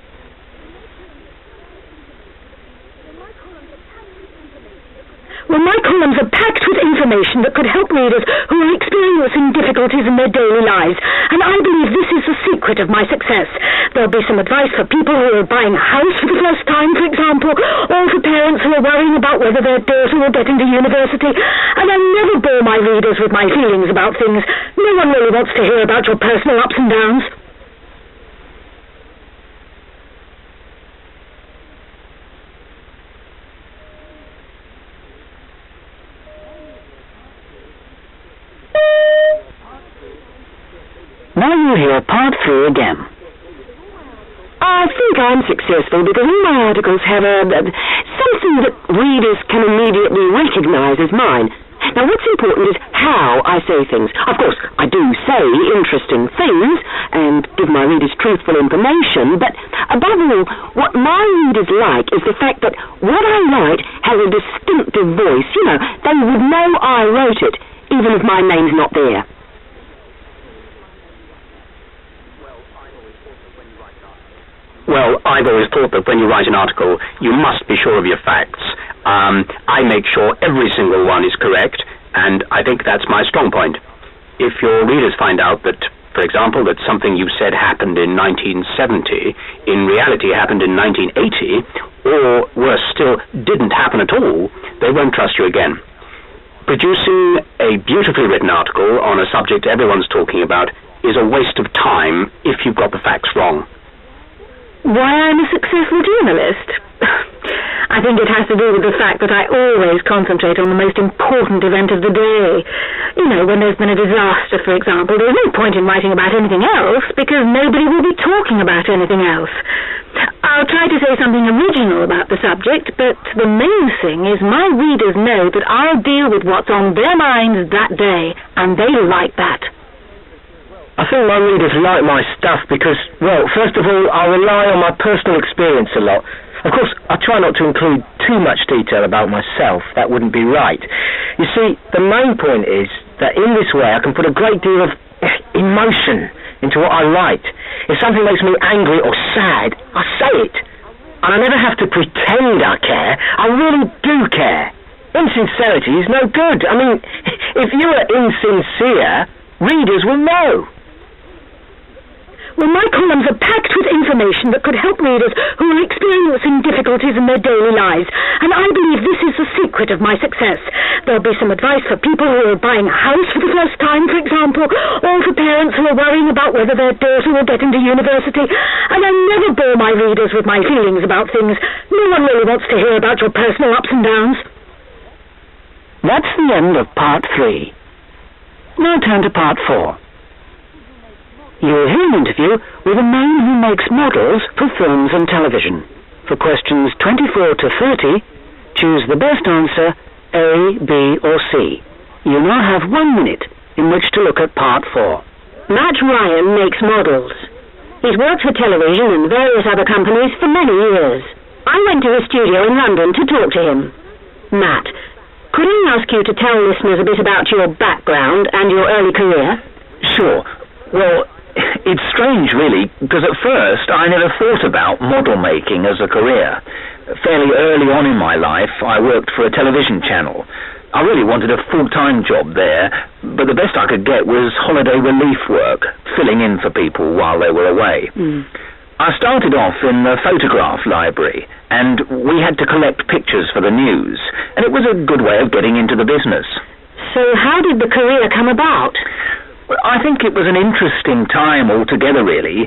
Well, my columns are packed with information that could help readers who are experiencing difficulties in their daily lives, and I believe this is the secret of my success. There'll be some advice for people who are buying a house for the first time, for example, or for parents who are worrying about whether their daughter will get into university, and I never bore my readers with my feelings about things. No one really wants to hear about your personal ups and downs. Now you'll hear part 3 again. I think I'm successful because all my articles have something that readers can immediately recognise as mine. Now, what's important is how I say things. Of course, I do say interesting things and give my readers truthful information, but above all, what my readers like is the fact that what I write has a distinctive voice. You know, they would know I wrote it, even if my name's not there. Well, I've always thought that when you write an article, you must be sure of your facts. I make sure every single one is correct, and I think that's my strong point. If your readers find out that, for example, that something you said happened in 1970, in reality happened in 1980, or, worse still, didn't happen at all, they won't trust you again. Producing a beautifully written article on a subject everyone's talking about is a waste of time if you've got the facts wrong. Why I'm a successful journalist? I think it has to do with the fact that I always concentrate on the most important event of the day. You know, when there's been a disaster, for example, there's no point in writing about anything else because nobody will be talking about anything else. I'll try to say something original about the subject, but the main thing is my readers know that I'll deal with what's on their minds that day, and they like that. I think my readers like my stuff because, well, first of all, I rely on my personal experience a lot. Of course, I try not to include too much detail about myself. That wouldn't be right. You see, the main point is that in this way I can put a great deal of emotion into what I write. If something makes me angry or sad, I say it. And I never have to pretend I care. I really do care. Insincerity is no good. I mean, if you are insincere, readers will know. Well, my columns are packed with information that could help readers who are experiencing difficulties in their daily lives, and I believe this is the secret of my success. There'll be some advice for people who are buying a house for the first time, for example, or for parents who are worrying about whether their daughter will get into university, and I never bore my readers with my feelings about things. No one really wants to hear about your personal ups and downs. That's the end of part 3. Now turn to part 4. You'll hear an interview with a man who makes models for films and television. For questions 24 to 30, choose the best answer, A, B, or C. You now have 1 minute in which to look at part 4. Matt Ryan makes models. He's worked for television and various other companies for many years. I went to his studio in London to talk to him. Matt, could I ask you to tell listeners a bit about your background and your early career? Sure. Well, it's strange, really, because at first I never thought about model making as a career. Fairly early on in my life, I worked for a television channel. I really wanted a full-time job there, but the best I could get was holiday relief work, filling in for people while they were away. I started off in the photograph library, and we had to collect pictures for the news, and it was a good way of getting into the business. So how did the career come about? I think it was an interesting time altogether, really.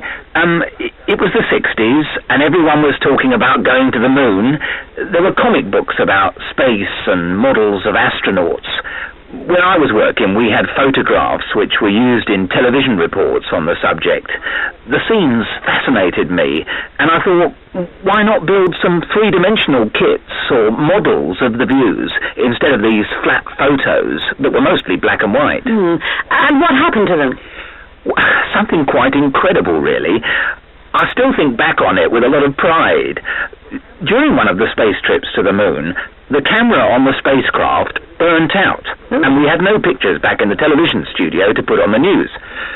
It was the 60s, and everyone was talking about going to the moon. There were comic books about space and models of astronauts. When I was working, we had photographs which were used in television reports on the subject. The scenes fascinated me, and I thought, why not build some three-dimensional kits or models of the views instead of these flat photos that were mostly black and white? And what happened to them? Something quite incredible, really. I still think back on it with a lot of pride. During one of the space trips to the moon, the camera on the spacecraft burnt out, and we had no pictures back in the television studio to put on the news.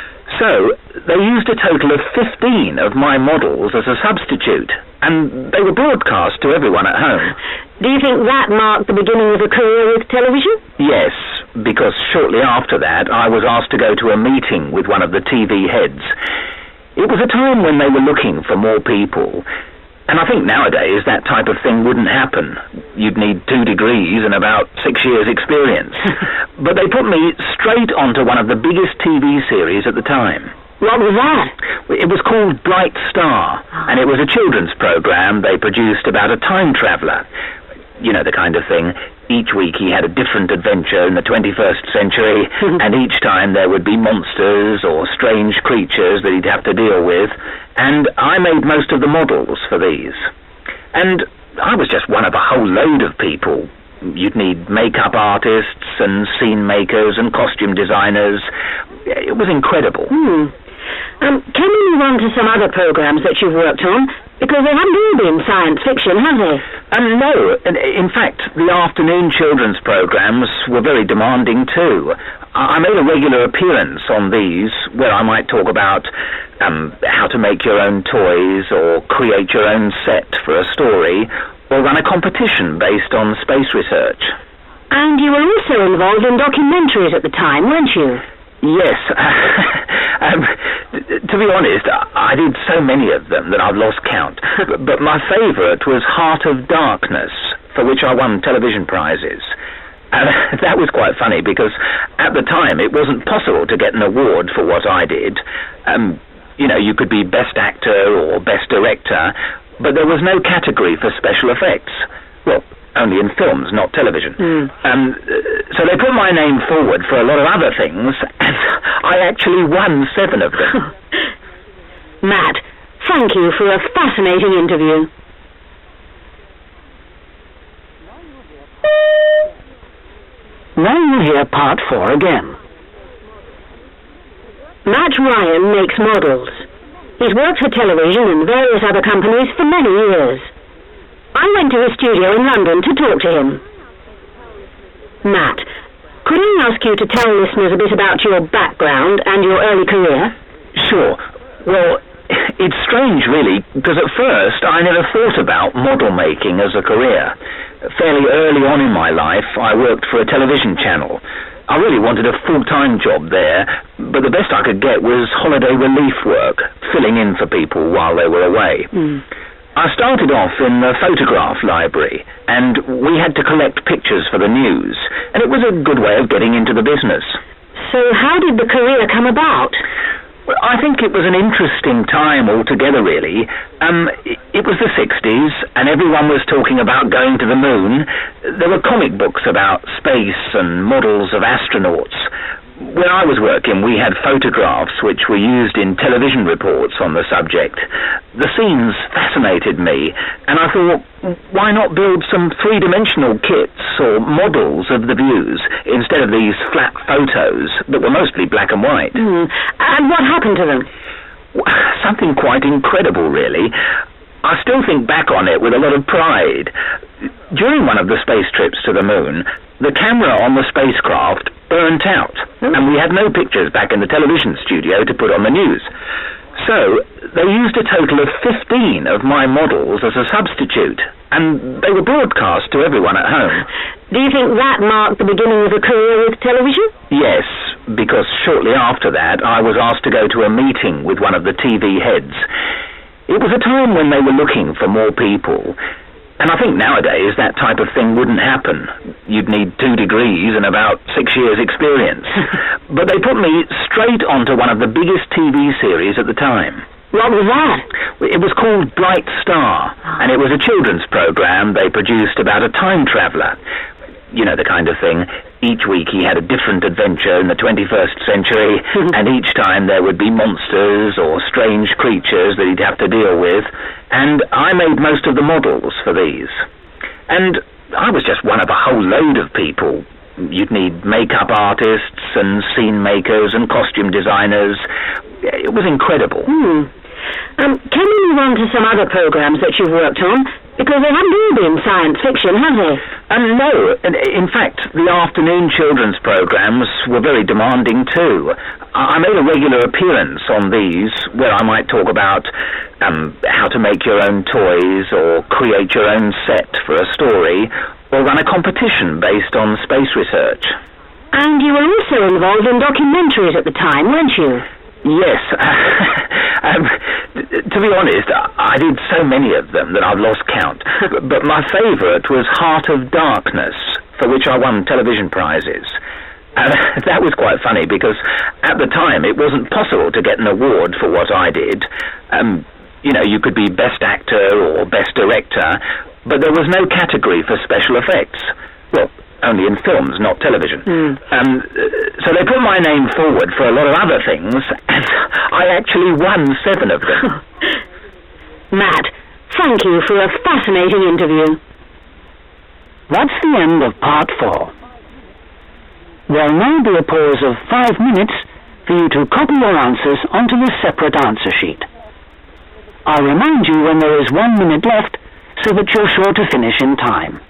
So they used a total of 15 of my models as a substitute, and they were broadcast to everyone at home. Do you think that marked the beginning of a career with television? Yes, because shortly after that I was asked to go to a meeting with one of the TV heads. It was a time when they were looking for more people, and I think nowadays that type of thing wouldn't happen. You'd need 2 degrees and about 6 years' experience. But they put me straight onto one of the biggest TV series at the time. What was that? It was called Bright Star, and it was a children's program they produced about a time traveller. You know, the kind of thing. Each week he had a different adventure in the 21st century, and each time there would be monsters or strange creatures that he'd have to deal with, and I made most of the models for these. And I was just one of a whole load of people. You'd need makeup artists and scene makers and costume designers. It was incredible. Can we move on to some other programs that you've worked on? Because they haven't all been science fiction, have they? No. In fact, the afternoon children's programs were very demanding too. I made a regular appearance on these, where I might talk about how to make your own toys, or create your own set for a story, or run a competition based on space research. And you were also involved in documentaries at the time, weren't you? Yes. To be honest, I did so many of them that I've lost count. But my favourite was Heart of Darkness, for which I won television prizes. And that was quite funny, because at the time it wasn't possible to get an award for what I did. You could be Best Actor or Best Director, but there was no category for special effects. Well, only in films, not television. So they put my name forward for a lot of other things, and I actually won 7 of them. Matt, thank you for a fascinating interview. Now you'll hear part 4 again. Matt Ryan makes models. He's worked for television and various other companies for many years. I went to his studio in London to talk to him. Matt, could I ask you to tell listeners a bit about your background and your early career? Sure. Well, it's strange, really, because at first I never thought about model making as a career. Fairly early on in my life, I worked for a television channel. I really wanted a full-time job there, but the best I could get was holiday relief work, filling in for people while they were away. I started off in the photograph library, and we had to collect pictures for the news, and it was a good way of getting into the business. So how did the career come about? Well, I think it was an interesting time altogether, really. It was the 60s, and everyone was talking about going to the moon. There were comic books about space and models of astronauts. When I was working, we had photographs which were used in television reports on the subject. The scenes fascinated me, and I thought, why not build some three-dimensional kits or models of the views instead of these flat photos that were mostly black and white? And what happened to them? Something quite incredible, really. I still think back on it with a lot of pride. During one of the space trips to the moon, the camera on the spacecraft burnt out, and we had no pictures back in the television studio to put on the news. So they used a total of 15 of my models as a substitute, and they were broadcast to everyone at home. Do you think that marked the beginning of a career with television? Yes, because shortly after that I was asked to go to a meeting with one of the TV heads. It was a time when they were looking for more people, and I think nowadays that type of thing wouldn't happen. You'd need 2 degrees and about 6 years' experience. But they put me straight onto one of the biggest TV series at the time. What was that? It was called Bright Star, and it was a children's program they produced about a time traveller. You know, the kind of thing. Each week he had a different adventure in the 21st century, and each time there would be monsters or strange creatures that he'd have to deal with, and I made most of the models for these. And I was just one of a whole load of people. You'd need makeup artists and scene makers and costume designers. It was incredible. Can we move on to some other programs that you've worked on? Because they haven't all been science fiction, have they? No. In fact, the afternoon children's programs were very demanding too. I made a regular appearance on these, where I might talk about how to make your own toys, or create your own set for a story, or run a competition based on space research. And you were also involved in documentaries at the time, weren't you? Yes. To be honest, I did so many of them that I've lost count. But my favourite was Heart of Darkness, for which I won television prizes. And that was quite funny, because at the time it wasn't possible to get an award for what I did. You could be Best Actor or Best Director, but there was no category for special effects. Well, only in films, not television. So they put my name forward for a lot of other things, and I actually won 7 of them. Matt, thank you for a fascinating interview. That's the end of part 4. There'll now be a pause of 5 minutes for you to copy your answers onto the separate answer sheet. I'll remind you when there is 1 minute left so that you're sure to finish in time.